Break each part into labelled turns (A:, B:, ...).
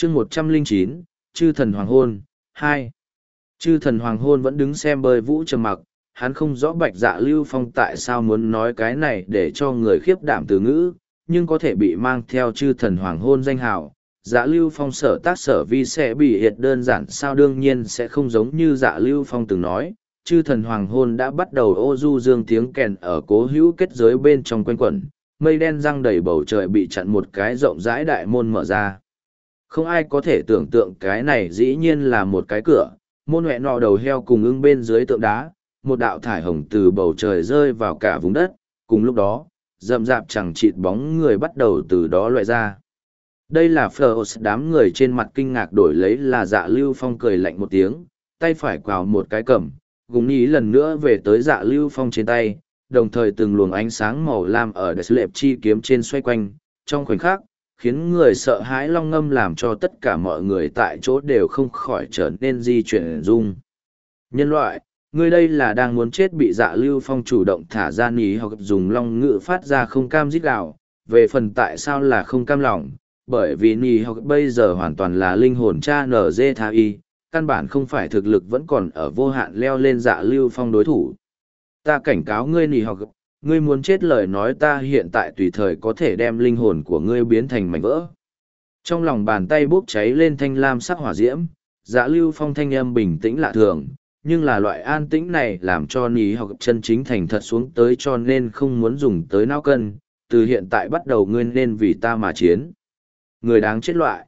A: chương 109, Chư thần hoàng hôn, 2. Chư thần hoàng hôn vẫn đứng xem bơi vũ trầm mặc, hắn không rõ Bạch Dạ Lưu Phong tại sao muốn nói cái này để cho người khiếp đảm từ ngữ, nhưng có thể bị mang theo chư thần hoàng hôn danh hào. Dạ Lưu Phong sở tác sở vi sẽ bị hiệt đơn giản sao, đương nhiên sẽ không giống như Dạ Lưu Phong từng nói. Chư thần hoàng hôn đã bắt đầu ô du dương tiếng kèn ở cố hữu kết giới bên trong quanh quẩn, mây đen răng đầy bầu trời bị chặn một cái rộng rãi đại môn mở ra. Không ai có thể tưởng tượng cái này dĩ nhiên là một cái cửa, môn huệ nọ đầu heo cùng ưng bên dưới tượng đá, một đạo thải hồng từ bầu trời rơi vào cả vùng đất, cùng lúc đó, rậm rạp chẳng chịt bóng người bắt đầu từ đó loại ra. Đây là Phlos, đám người trên mặt kinh ngạc đổi lấy là Dạ Lưu Phong cười lạnh một tiếng, tay phải quào một cái cầm, gùng ý lần nữa về tới Dạ Lưu Phong trên tay, đồng thời từng luồng ánh sáng màu lam ở Đại Lệp chi kiếm trên xoay quanh, trong khoảnh khắc, khiến người sợ hãi long ngâm làm cho tất cả mọi người tại chỗ đều không khỏi trở nên di chuyển rung. Nhân loại, ngươi đây là đang muốn chết, bị Dạ Lưu Phong chủ động thả ra ní hoặc dùng long ngữ phát ra không cam rít gào. Về phần tại sao là không cam lòng, bởi vì ní hoặc bây giờ hoàn toàn là linh hồn cha nở dê tha y, căn bản không phải thực lực vẫn còn ở vô hạn leo lên Dạ Lưu Phong đối thủ. Ta cảnh cáo ngươi ní hoặc, ngươi muốn chết lời nói ta hiện tại tùy thời có thể đem linh hồn của ngươi biến thành mảnh vỡ. Trong lòng bàn tay bốc cháy lên thanh lam sắc hỏa diễm, Dạ Lưu Phong thanh âm bình tĩnh lạ thường, nhưng là loại an tĩnh này làm cho ní hoặc chân chính thành thật xuống tới, cho nên không muốn dùng tới não cân, từ hiện tại bắt đầu ngươi nên vì ta mà chiến. Người đáng chết loại.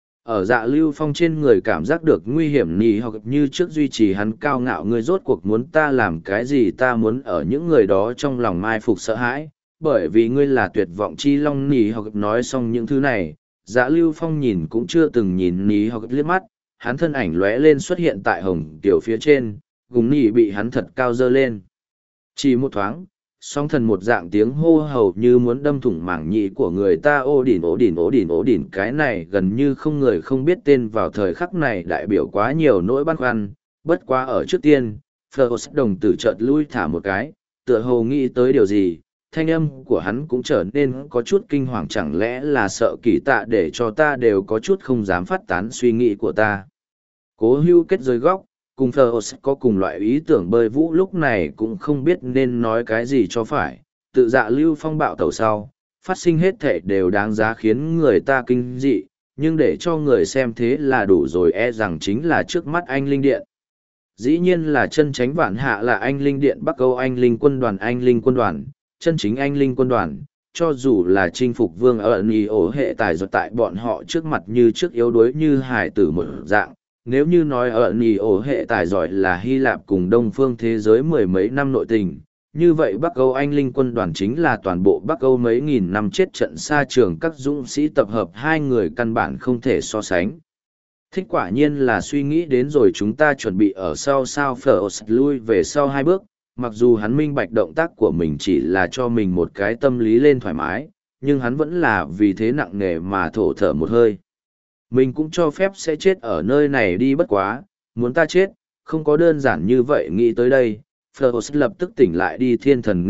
A: Ở Dạ Lưu Phong trên người cảm giác được nguy hiểm, ní hoặc như trước duy trì hắn cao ngạo, ngươi rốt cuộc muốn ta làm cái gì, ta muốn ở những người đó trong lòng mai phục sợ hãi, bởi vì ngươi là tuyệt vọng chi long. Ní hoặc nói xong những thứ này, Dạ Lưu Phong nhìn cũng chưa từng nhìn ní hoặc liếc mắt, hắn thân ảnh lóe lên xuất hiện tại hồng tiểu phía trên, gùng nỉ bị hắn thật cao dơ lên. Chỉ một thoáng, song thần một dạng tiếng hô hầu như muốn đâm thủng mảng nhĩ của người ta. Ô đỉnh ố đỉnh ố đỉnh ố đỉnh, cái này gần như không người không biết tên vào thời khắc này đại biểu quá nhiều nỗi băn khoăn. Bất quá ở trước tiên, Phlos đồng tử chợt lui thả một cái, tựa hồ nghĩ tới điều gì, thanh âm của hắn cũng trở nên có chút kinh hoàng, chẳng lẽ là sợ kỳ tạ để cho ta đều có chút không dám phát tán suy nghĩ của ta. Cố hưu kết giới góc, cùng Phlos có cùng loại ý tưởng bơi vũ, lúc này cũng không biết nên nói cái gì cho phải. Tự Dạ Lưu Phong bạo tẩu sau, phát sinh hết thể đều đáng giá khiến người ta kinh dị, nhưng để cho người xem thế là đủ rồi, e rằng chính là trước mắt anh Linh Điện. Dĩ nhiên là chân tránh vạn hạ là anh Linh Điện Bắc Âu anh Linh quân đoàn, anh Linh quân đoàn, chân chính anh Linh quân đoàn. Cho dù là chinh phục vương ở Nì ổ hệ tài rồi tại bọn họ trước mặt như trước yếu đuối như hải tử một dạng. Nếu như nói ở Nì ổ hệ tài giỏi là Hy Lạp cùng Đông phương thế giới mười mấy năm nội tình, như vậy Bắc Âu anh Linh quân đoàn chính là toàn bộ Bắc Âu mấy nghìn năm chết trận xa trường các dũng sĩ tập hợp, hai người căn bản không thể so sánh. Thích quả nhiên là suy nghĩ đến rồi, chúng ta chuẩn bị ở sau sao. Phlos lui về sau hai bước, mặc dù hắn minh bạch động tác của mình chỉ là cho mình một cái tâm lý lên thoải mái, nhưng hắn vẫn là vì thế nặng nề mà thổ thở một hơi. Mình cũng cho phép sẽ chết ở nơi này đi, bất quá, muốn ta chết, không có đơn giản như vậy. Nghĩ tới đây, Phlos lập tức tỉnh lại, đi thiên thần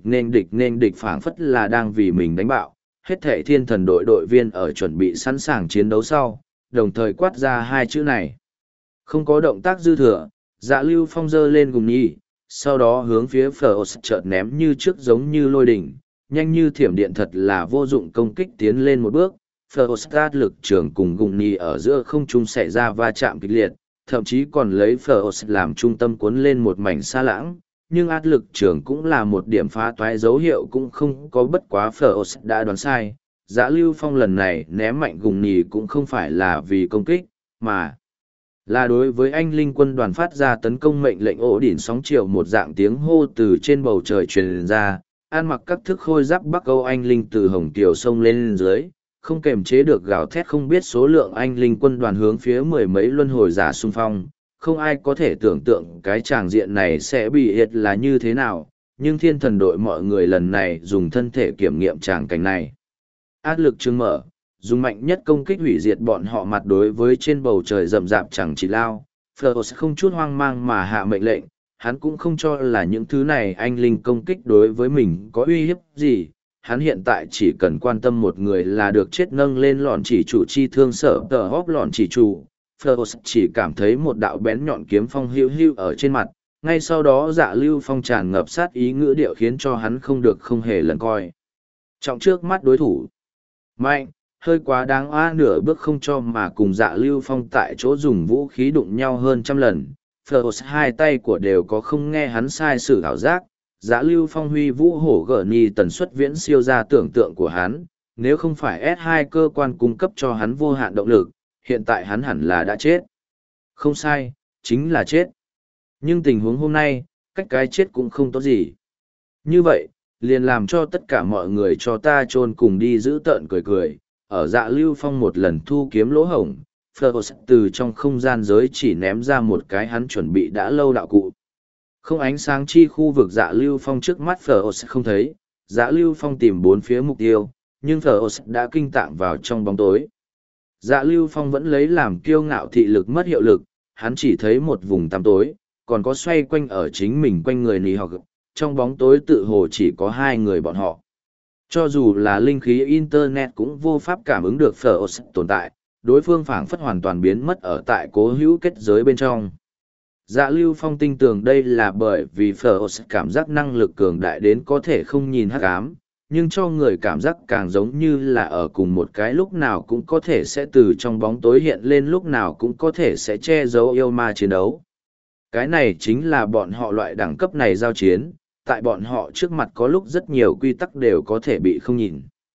A: nên địch phảng phất là đang vì mình đánh bạo. Hết thệ thiên thần đội viên ở chuẩn bị sẵn sàng chiến đấu sau, đồng thời quát ra hai chữ này. Không có động tác dư thừa, Dạ Lưu Phong giơ lên gùng nhì, sau đó hướng phía Phlos chợt ném như trước giống như lôi đỉnh, nhanh như thiểm điện, thật là vô dụng công kích tiến lên một bước. Phlos át lực trường cùng gùng nhì ở giữa không trung xảy ra va chạm kịch liệt, thậm chí còn lấy Phlos làm trung tâm cuốn lên một mảnh xa lãng, nhưng át lực trường cũng là một điểm phá toái dấu hiệu cũng không có, bất quá Phlos đã đoán sai. Dạ Lưu Phong lần này ném mạnh gùng nhì cũng không phải là vì công kích, mà là đối với anh Linh quân đoàn phát ra tấn công mệnh lệnh. Ổ đỉnh sóng chiều một dạng tiếng hô từ trên bầu trời truyền ra, an mặc các thức khôi giáp Bắc Âu anh Linh từ hồng kiều sông lên dưới, không kềm chế được gào thét, không biết số lượng anh Linh quân đoàn hướng phía mười mấy luân hồi giả xung phong. Không ai có thể tưởng tượng cái tràng diện này sẽ bị hiệt là như thế nào, nhưng thiên thần đội mọi người lần này dùng thân thể kiểm nghiệm tràng cảnh này. Áp lực trương mở, dùng mạnh nhất công kích hủy diệt bọn họ mặt đối với trên bầu trời rậm rạp chẳng chỉ lao. Phlos không chút hoang mang mà hạ mệnh lệnh, hắn cũng không cho là những thứ này anh Linh công kích đối với mình có uy hiếp gì. hắn hiện tại chỉ cần quan tâm một người là được chết nâng lên lọn chỉ chủ chi thương sở tờ hóp lọn chỉ chủ. Phlos chỉ cảm thấy một đạo bén nhọn kiếm phong hưu hưu ở trên mặt, ngay sau đó Dạ Lưu Phong tràn ngập sát ý ngữ điệu khiến cho hắn không được không hề lần coi trọng trước mắt đối thủ. Mạnh, hơi quá đáng a, nửa bước không cho mà cùng Dạ Lưu Phong tại chỗ dùng vũ khí đụng nhau hơn trăm lần. Phlos hai tay của đều có không nghe hắn sai sử ảo giác. Dạ Lưu Phong huy vũ hổ gở ni tần suất viễn siêu ra tưởng tượng của hắn, nếu không phải S2 cơ quan cung cấp cho hắn vô hạn động lực, hiện tại hắn hẳn là đã chết. Không sai, chính là chết. Nhưng tình huống hôm nay, cách cái chết cũng không tốt gì. Như vậy, liền làm cho tất cả mọi người cho ta chôn cùng đi giữ tợn cười cười. Ở Dạ Lưu Phong một lần thu kiếm lỗ hổng, Phlos từ trong không gian giới chỉ ném ra một cái hắn chuẩn bị đã lâu đạo cụ. Không ánh sáng chi khu vực Dạ Lưu Phong trước mắt Phlos không thấy, Dạ Lưu Phong tìm bốn phía mục tiêu, nhưng Phlos đã kinh tạng vào trong bóng tối. Dạ Lưu Phong vẫn lấy làm kiêu ngạo thị lực mất hiệu lực, hắn chỉ thấy một vùng tăm tối, còn có xoay quanh ở chính mình quanh người nì học, trong bóng tối tự hồ chỉ có hai người bọn họ. Cho dù là linh khí Internet cũng vô pháp cảm ứng được Phlos tồn tại, đối phương phảng phất hoàn toàn biến mất ở tại cố hữu kết giới bên trong. Dạ Lưu Phong tin tưởng đây là bởi vì Phlos cảm giác năng lực cường đại đến có thể không nhìn hắc ám, nhưng cho người cảm giác càng giống như là ở cùng một cái lúc nào cũng có thể sẽ từ trong bóng tối hiện lên, lúc nào cũng có thể sẽ che giấu yêu ma chiến đấu. Cái này chính là bọn họ loại đẳng cấp này giao chiến, tại bọn họ trước mặt có lúc rất nhiều quy tắc đều có thể bị không nhìn.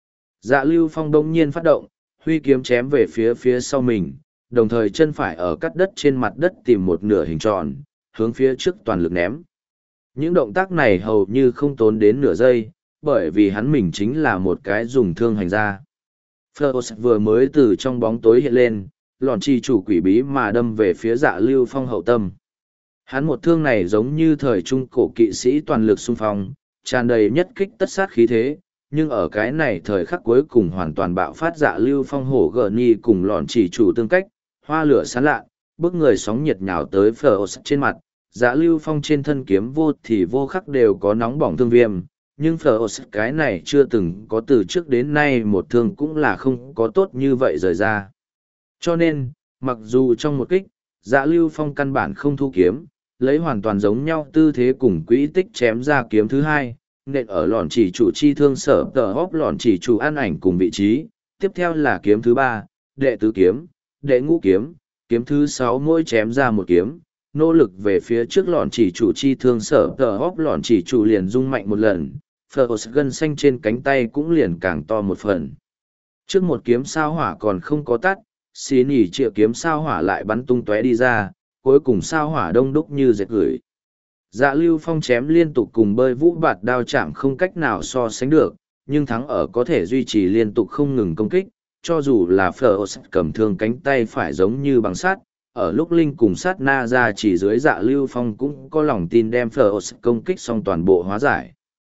A: Dạ Lưu Phong đông nhiên phát động, huy kiếm chém về phía sau mình, đồng thời chân phải ở cắt đất trên mặt đất tìm một nửa hình tròn, hướng phía trước toàn lực ném. Những động tác này hầu như không tốn đến nửa giây, bởi vì hắn mình chính là một cái dùng thương hành ra. Phlos vừa mới từ trong bóng tối hiện lên, lọn chi chủ quỷ bí mà đâm về phía Dạ Lưu Phong hậu tâm. Hắn một thương này giống như thời trung cổ kỵ sĩ toàn lực xung phong, tràn đầy nhất kích tất sát khí thế, nhưng ở cái này thời khắc cuối cùng hoàn toàn bạo phát Dạ Lưu Phong hổ gờ ni cùng lọn chỉ chủ tương cách, hoa lửa sáng lạ, bức người sóng nhiệt nhào tới Phlos trên mặt. Dạ Lưu Phong trên thân kiếm vô thì vô khắc đều có nóng bỏng thương viêm, nhưng Phlos cái này chưa từng có từ trước đến nay một thương cũng là không có tốt như vậy rời ra. Cho nên, mặc dù trong một kích, Dạ Lưu Phong căn bản không thu kiếm, lấy hoàn toàn giống nhau tư thế cùng quỹ tích chém ra kiếm thứ hai, nện ở lọn chỉ chủ chi thương sở tờ hóp lọn chỉ chủ an ảnh cùng vị trí, tiếp theo là kiếm thứ ba, đệ tứ kiếm, đệ ngũ kiếm, kiếm thứ sáu mỗi chém ra một kiếm, nỗ lực về phía trước lọn chỉ chủ chi thương sở tờ hóp lọn chỉ chủ liền rung mạnh một lần, Phlos gân xanh trên cánh tay cũng liền càng to một phần. Trước một kiếm sao hỏa còn không có tắt, xì nỉ triệu kiếm sao hỏa lại bắn tung tóe đi ra, cuối cùng sao hỏa đông đúc như dệt gửi. Dạ Lưu Phong chém liên tục cùng bơi vũ bạt đao chạm không cách nào so sánh được, nhưng thắng ở có thể duy trì liên tục không ngừng công kích, cho dù là Phlos cầm thương cánh tay phải giống như bằng sắt, ở lúc linh cùng sát na ra chỉ dưới Dạ Lưu Phong cũng có lòng tin đem Phlos công kích xong toàn bộ hóa giải.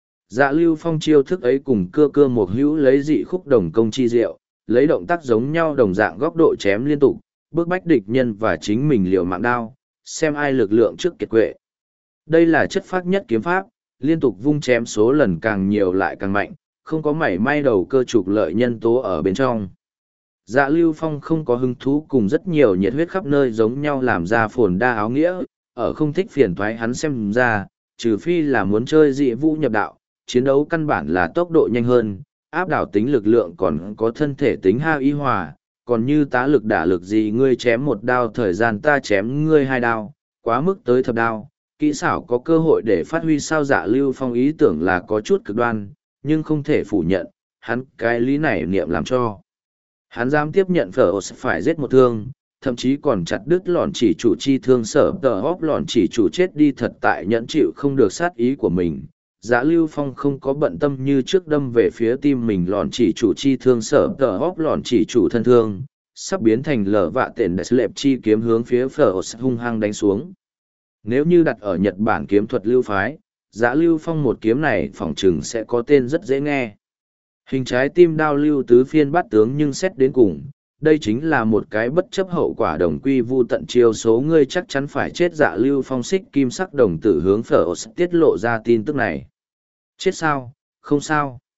A: Dạ Lưu Phong chiêu thức ấy cùng cơ một hữu lấy dị khúc đồng công chi diệu, lấy động tác giống nhau đồng dạng góc độ chém liên tục, bước bách địch nhân và chính mình liều mạng đao, xem ai lực lượng trước kiệt quệ. Đây là chất phác nhất kiếm pháp, liên tục vung chém số lần càng nhiều lại càng mạnh, không có mảy may đầu cơ trục lợi nhân tố ở bên trong. Dạ Lưu Phong không có hứng thú cùng rất nhiều nhiệt huyết khắp nơi giống nhau làm ra phồn đa áo nghĩa, ở không thích phiền toái hắn xem ra, trừ phi là muốn chơi dị vũ nhập đạo, chiến đấu căn bản là tốc độ nhanh hơn, áp đảo tính lực lượng còn có thân thể tính ha y hòa, còn như tá lực đả lực gì ngươi chém một đao thời gian ta chém ngươi hai đao, quá mức tới thập đao, kỹ xảo có cơ hội để phát huy sao. Dạ Lưu Phong ý tưởng là có chút cực đoan, nhưng không thể phủ nhận, hắn cái lý này niệm làm cho. Hắn dám tiếp nhận Phlos phải giết một thương, thậm chí còn chặt đứt lọn chỉ chủ chi thương sở tờ hóp lọn chỉ chủ chết đi thật tại nhẫn chịu không được sát ý của mình. Dạ Lưu Phong không có bận tâm như trước đâm về phía tim mình lọn chỉ chủ chi thương sở tờ hóp lọn chỉ chủ thân thương, sắp biến thành lở vạ tện đại lệp chi kiếm hướng phía Phlos hung hăng đánh xuống. Nếu như đặt ở Nhật Bản kiếm thuật lưu phái, Dạ Lưu Phong một kiếm này phỏng chừng sẽ có tên rất dễ nghe. Hình trái tim đao lưu tứ phiên bát tướng, nhưng xét đến cùng, đây chính là một cái bất chấp hậu quả đồng quy vu tận chiêu số ngươi chắc chắn phải chết. Dạ Lưu Phong xích kim sắc đồng tử hướng Phlos tiết lộ ra tin tức này. Chết sao? Không sao.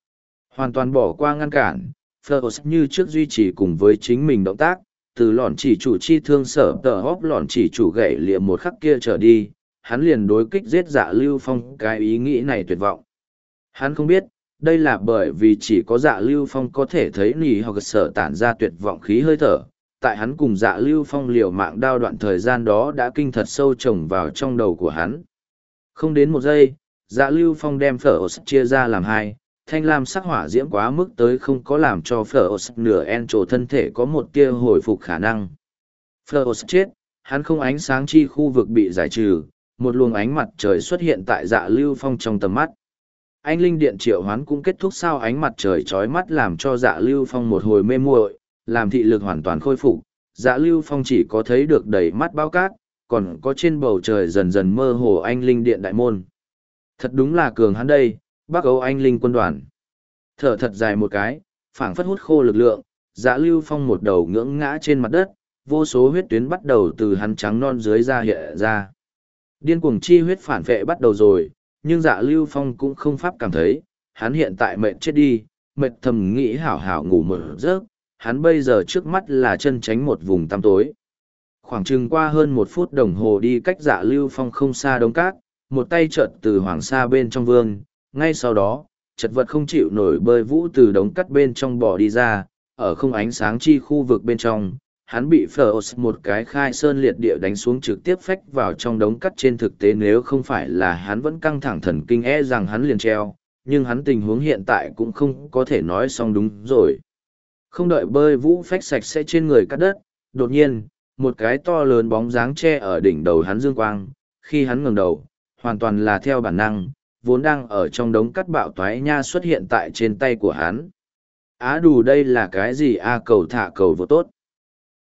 A: Hoàn toàn bỏ qua ngăn cản, Fleurs như trước duy trì cùng với chính mình động tác, từ lọn chỉ chủ chi thương sở tờ hóp lọn chỉ chủ gậy lịa một khắc kia trở đi, hắn liền đối kích giết Dạ Lưu Phong. Cái ý nghĩ này tuyệt vọng. Hắn không biết, đây là bởi vì chỉ có Dạ Lưu Phong có thể thấy nỉ hoặc sở tản ra tuyệt vọng khí hơi thở. Tại hắn cùng Dạ Lưu Phong liều mạng đao đoạn thời gian đó đã kinh thật sâu trồng vào trong đầu của hắn. Không đến một giây, Dạ Lưu Phong đem Fleurs chia ra làm hai, thanh lam sắc hỏa diễm quá mức tới không có làm cho Fleurs nửa en trổ thân thể có một tia hồi phục khả năng. Fleurs chết, hắn không ánh sáng chi khu vực bị giải trừ, một luồng ánh mặt trời xuất hiện tại Dạ Lưu Phong trong tầm mắt. Anh linh điện triệu hoán cũng kết thúc sau ánh mặt trời chói mắt làm cho Dạ Lưu Phong một hồi mê muội, làm thị lực hoàn toàn khôi phục. Dạ Lưu Phong chỉ có thấy được đầy mắt bao cát, còn có trên bầu trời dần dần mơ hồ anh linh điện đại môn. Thật đúng là cường hắn đây, Bắc Âu anh linh quân đoàn. Thở thật dài một cái, phảng phất hút khô lực lượng, Dạ Lưu Phong một đầu ngưỡng ngã trên mặt đất, vô số huyết tuyến bắt đầu từ hắn trắng non dưới da hiện ra. Điên cuồng chi huyết phản vệ bắt đầu rồi, nhưng Dạ Lưu Phong cũng không pháp cảm thấy, hắn hiện tại mệt chết đi, mệt thầm nghĩ hảo hảo ngủ một giấc, hắn bây giờ trước mắt là chân tránh một vùng tăm tối. Khoảng chừng qua hơn 1 phút đồng hồ đi cách Dạ Lưu Phong không xa đống cát, một tay chợt từ hoàng sa bên trong vương, ngay sau đó, chật vật không chịu nổi bơi vũ từ đống cắt bên trong bò đi ra, ở không ánh sáng chi khu vực bên trong, hắn bị Fleurs một cái khai sơn liệt địa đánh xuống trực tiếp phách vào trong đống cắt. Trên thực tế nếu không phải là hắn vẫn căng thẳng thần kinh rằng hắn liền treo, nhưng hắn tình huống hiện tại cũng không có thể nói xong đúng rồi. Không đợi bơi vũ phách sạch sẽ trên người cắt đất, đột nhiên, một cái to lớn bóng dáng che ở đỉnh đầu hắn dương quang, khi hắn ngẩng đầu, hoàn toàn là theo bản năng, vốn đang ở trong đống cắt bạo toái nha xuất hiện tại trên tay của hắn. Á đù đây là cái gì a cầu thả cầu vô tốt.